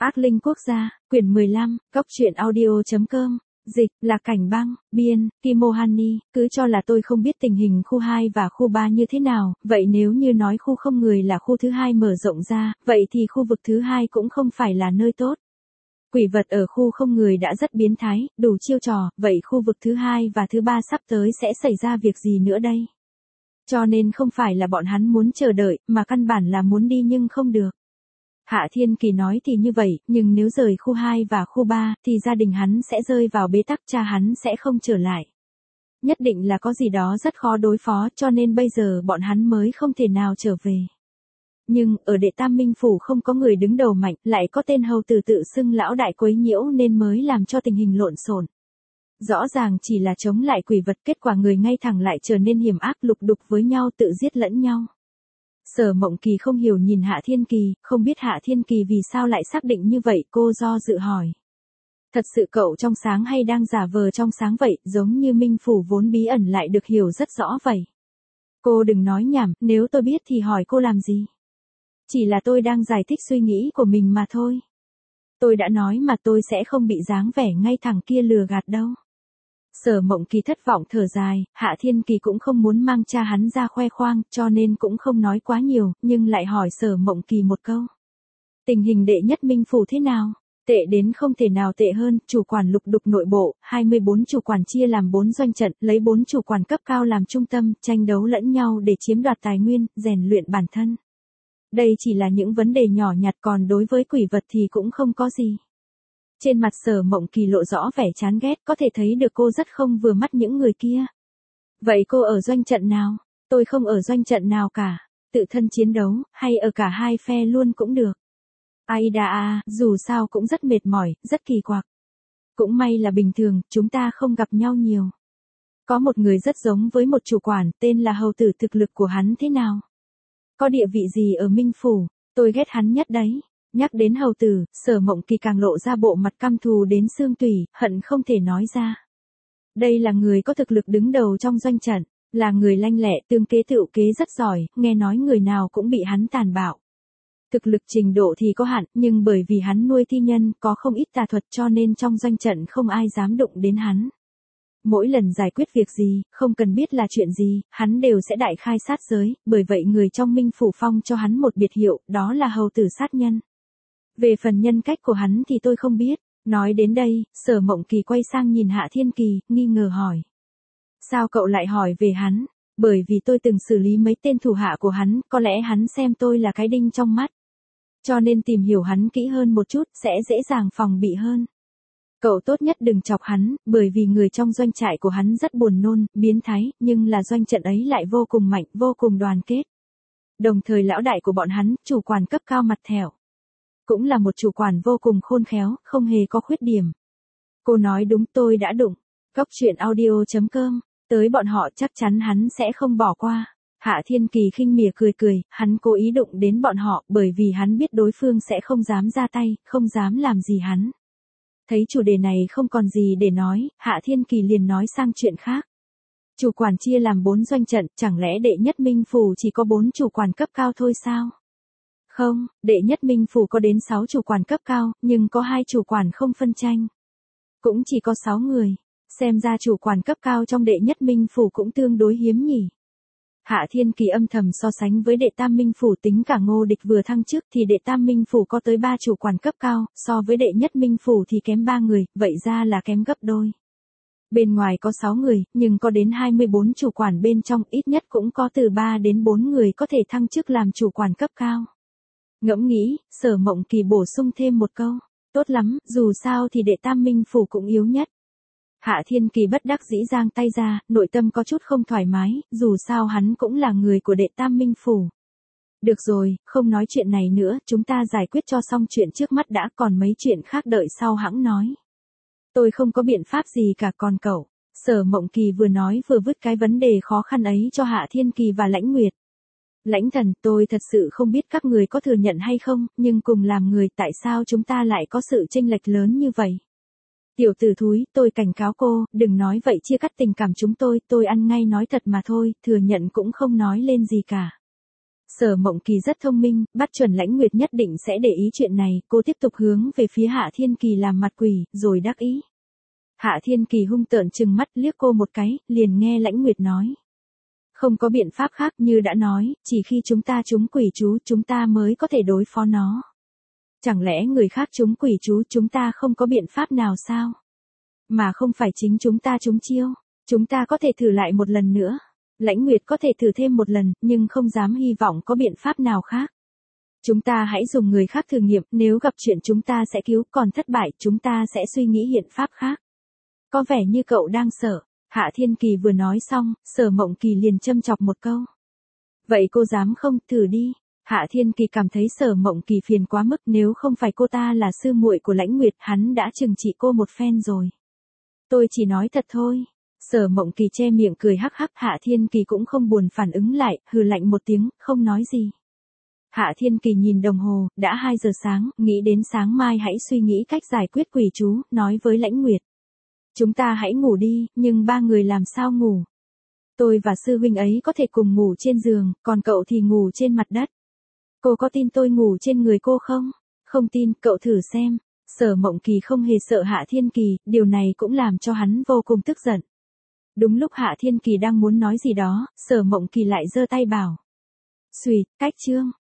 Ác Linh Quốc gia, quyển 15, Cốc truyện audio.com, dịch, Lạc Cảnh Băng, biên, Kimohani, cứ cho là tôi không biết tình hình khu 2 và khu 3 như thế nào, vậy nếu như nói khu không người là khu thứ 2 mở rộng ra, vậy thì khu vực thứ 2 cũng không phải là nơi tốt. Quỷ vật ở khu không người đã rất biến thái, đủ chiêu trò, vậy khu vực thứ 2 và thứ 3 sắp tới sẽ xảy ra việc gì nữa đây? Cho nên không phải là bọn hắn muốn chờ đợi, mà căn bản là muốn đi nhưng không được. Hạ Thiên Kỳ nói thì như vậy, nhưng nếu rời khu 2 và khu 3, thì gia đình hắn sẽ rơi vào bế tắc, cha hắn sẽ không trở lại. Nhất định là có gì đó rất khó đối phó, cho nên bây giờ bọn hắn mới không thể nào trở về. Nhưng, ở Đệ Tam Minh Phủ không có người đứng đầu mạnh, lại có tên hầu tử tự xưng lão đại quấy nhiễu nên mới làm cho tình hình lộn xộn. Rõ ràng chỉ là chống lại quỷ vật, kết quả người ngay thẳng lại trở nên hiểm ác, lục đục với nhau, tự giết lẫn nhau. Sở Mộng Kỳ không hiểu nhìn Hạ Thiên Kỳ, không biết Hạ Thiên Kỳ vì sao lại xác định như vậy, cô do dự hỏi. Thật sự cậu trong sáng hay đang giả vờ trong sáng vậy, giống như Minh Phủ vốn bí ẩn lại được hiểu rất rõ vậy. Cô đừng nói nhảm, nếu tôi biết thì hỏi cô làm gì. Chỉ là tôi đang giải thích suy nghĩ của mình mà thôi. Tôi đã nói mà tôi sẽ không bị dáng vẻ ngay thẳng kia lừa gạt đâu. Sở Mộng Kỳ thất vọng thở dài, Hạ Thiên Kỳ cũng không muốn mang cha hắn ra khoe khoang, cho nên cũng không nói quá nhiều, nhưng lại hỏi Sở Mộng Kỳ một câu. Tình hình Đệ Nhất Minh Phủ thế nào? Tệ đến không thể nào tệ hơn, chủ quản lục đục nội bộ, 24 chủ quản chia làm 4 doanh trận, lấy 4 chủ quản cấp cao làm trung tâm, tranh đấu lẫn nhau để chiếm đoạt tài nguyên, rèn luyện bản thân. Đây chỉ là những vấn đề nhỏ nhặt, còn đối với quỷ vật thì cũng không có gì. Trên mặt Sở Mộng Kỳ lộ rõ vẻ chán ghét, có thể thấy được cô rất không vừa mắt những người kia. Vậy cô ở doanh trận nào? Tôi không ở doanh trận nào cả. Tự thân chiến đấu, hay ở cả hai phe luôn cũng được. Aida à, dù sao cũng rất mệt mỏi, rất kỳ quặc. Cũng may là bình thường, chúng ta không gặp nhau nhiều. Có một người rất giống với một chủ quản, tên là hầu tử, thực lực của hắn thế nào? Có địa vị gì ở Minh Phủ? Tôi ghét hắn nhất đấy. Nhắc đến hầu tử, Sở Mộng Kỳ càng lộ ra bộ mặt căm thù đến xương tủy, hận không thể nói ra. Đây là người có thực lực đứng đầu trong doanh trận, là người lanh lẹ, tương kế tựu kế rất giỏi, nghe nói người nào cũng bị hắn tàn bạo. Thực lực trình độ thì có hạn, nhưng bởi vì hắn nuôi thi nhân, có không ít tà thuật cho nên trong doanh trận không ai dám đụng đến hắn. Mỗi lần giải quyết việc gì, không cần biết là chuyện gì, hắn đều sẽ đại khai sát giới, bởi vậy người trong Minh Phủ phong cho hắn một biệt hiệu, đó là hầu tử sát nhân. Về phần nhân cách của hắn thì tôi không biết. Nói đến đây, Sở Mộng Kỳ quay sang nhìn Hạ Thiên Kỳ, nghi ngờ hỏi. Sao cậu lại hỏi về hắn? Bởi vì tôi từng xử lý mấy tên thủ hạ của hắn, có lẽ hắn xem tôi là cái đinh trong mắt. Cho nên tìm hiểu hắn kỹ hơn một chút, sẽ dễ dàng phòng bị hơn. Cậu tốt nhất đừng chọc hắn, bởi vì người trong doanh trại của hắn rất buồn nôn, biến thái, nhưng là doanh trận ấy lại vô cùng mạnh, vô cùng đoàn kết. Đồng thời lão đại của bọn hắn, chủ quản cấp cao mặt thẻo. Cũng là một chủ quản vô cùng khôn khéo, không hề có khuyết điểm. Cô nói đúng, tôi đã đụng. Cốc truyện audio.com, tới bọn họ chắc chắn hắn sẽ không bỏ qua. Hạ Thiên Kỳ khinh mỉa cười cười, hắn cố ý đụng đến bọn họ bởi vì hắn biết đối phương sẽ không dám ra tay, không dám làm gì hắn. Thấy chủ đề này không còn gì để nói, Hạ Thiên Kỳ liền nói sang chuyện khác. Chủ quản chia làm 4 doanh trận, chẳng lẽ Đệ Nhất Minh Phủ chỉ có 4 chủ quản cấp cao thôi sao? Không, Đệ Nhất Minh Phủ có đến 6 chủ quản cấp cao, nhưng có 2 chủ quản không phân tranh. Cũng chỉ có 6 người, xem ra chủ quản cấp cao trong Đệ Nhất Minh Phủ cũng tương đối hiếm nhỉ. Hạ Thiên Kỳ âm thầm so sánh với Đệ Tam Minh Phủ, tính cả Ngô Địch vừa thăng chức thì Đệ Tam Minh Phủ có tới 3 chủ quản cấp cao, so với Đệ Nhất Minh Phủ thì kém 3 người, vậy ra là kém gấp đôi. Bên ngoài có 6 người, nhưng có đến 24 chủ quản, bên trong ít nhất cũng có từ 3 đến 4 người có thể thăng chức làm chủ quản cấp cao. Ngẫm nghĩ, Sở Mộng Kỳ bổ sung thêm một câu, tốt lắm, dù sao thì Đệ Tam Minh Phủ cũng yếu nhất. Hạ Thiên Kỳ bất đắc dĩ giang tay ra, nội tâm có chút không thoải mái, dù sao hắn cũng là người của Đệ Tam Minh Phủ. Được rồi, không nói chuyện này nữa, chúng ta giải quyết cho xong chuyện trước mắt đã, còn mấy chuyện khác đợi sau hãng nói. Tôi không có biện pháp gì cả, còn cậu. Sở Mộng Kỳ vừa nói vừa vứt cái vấn đề khó khăn ấy cho Hạ Thiên Kỳ và Lãnh Nguyệt. Lãnh Thần, tôi thật sự không biết các người có thừa nhận hay không, nhưng cùng làm người, tại sao chúng ta lại có sự chênh lệch lớn như vậy? Tiểu tử thúi, tôi cảnh cáo cô, đừng nói vậy chia cắt tình cảm chúng tôi ăn ngay nói thật mà thôi, thừa nhận cũng không nói lên gì cả. Sở Mộng Kỳ rất thông minh, bắt chuẩn Lãnh Nguyệt nhất định sẽ để ý chuyện này, cô tiếp tục hướng về phía Hạ Thiên Kỳ làm mặt quỷ, rồi đắc ý. Hạ Thiên Kỳ hung tợn trừng mắt liếc cô một cái, liền nghe Lãnh Nguyệt nói. Không có biện pháp khác, như đã nói, chỉ khi chúng ta trúng quỷ chú chúng ta mới có thể đối phó nó. Chẳng lẽ người khác trúng quỷ chú chúng ta không có biện pháp nào sao? Mà không phải chính chúng ta trúng chiêu, chúng ta có thể thử lại một lần nữa. Lãnh Nguyệt có thể thử thêm một lần, nhưng không dám hy vọng có biện pháp nào khác. Chúng ta hãy dùng người khác thử nghiệm, nếu gặp chuyện chúng ta sẽ cứu, còn thất bại chúng ta sẽ suy nghĩ hiện pháp khác. Có vẻ như cậu đang sợ. Hạ Thiên Kỳ vừa nói xong, Sở Mộng Kỳ liền châm chọc một câu. Vậy cô dám không, thử đi. Hạ Thiên Kỳ cảm thấy Sở Mộng Kỳ phiền quá mức, nếu không phải cô ta là sư muội của Lãnh Nguyệt, hắn đã trừng trị cô một phen rồi. Tôi chỉ nói thật thôi. Sở Mộng Kỳ che miệng cười hắc hắc, Hạ Thiên Kỳ cũng không buồn phản ứng lại, hừ lạnh một tiếng, không nói gì. Hạ Thiên Kỳ nhìn đồng hồ, đã 2 giờ sáng, nghĩ đến sáng mai hãy suy nghĩ cách giải quyết quỷ chú, nói với Lãnh Nguyệt. Chúng ta hãy ngủ đi, nhưng 3 người làm sao ngủ? Tôi và sư huynh ấy có thể cùng ngủ trên giường, còn cậu thì ngủ trên mặt đất. Cô có tin tôi ngủ trên người cô không? Không tin, cậu thử xem. Sở Mộng Kỳ không hề sợ Hạ Thiên Kỳ, điều này cũng làm cho hắn vô cùng tức giận. Đúng lúc Hạ Thiên Kỳ đang muốn nói gì đó, Sở Mộng Kỳ lại giơ tay bảo. Xùi, cách chương.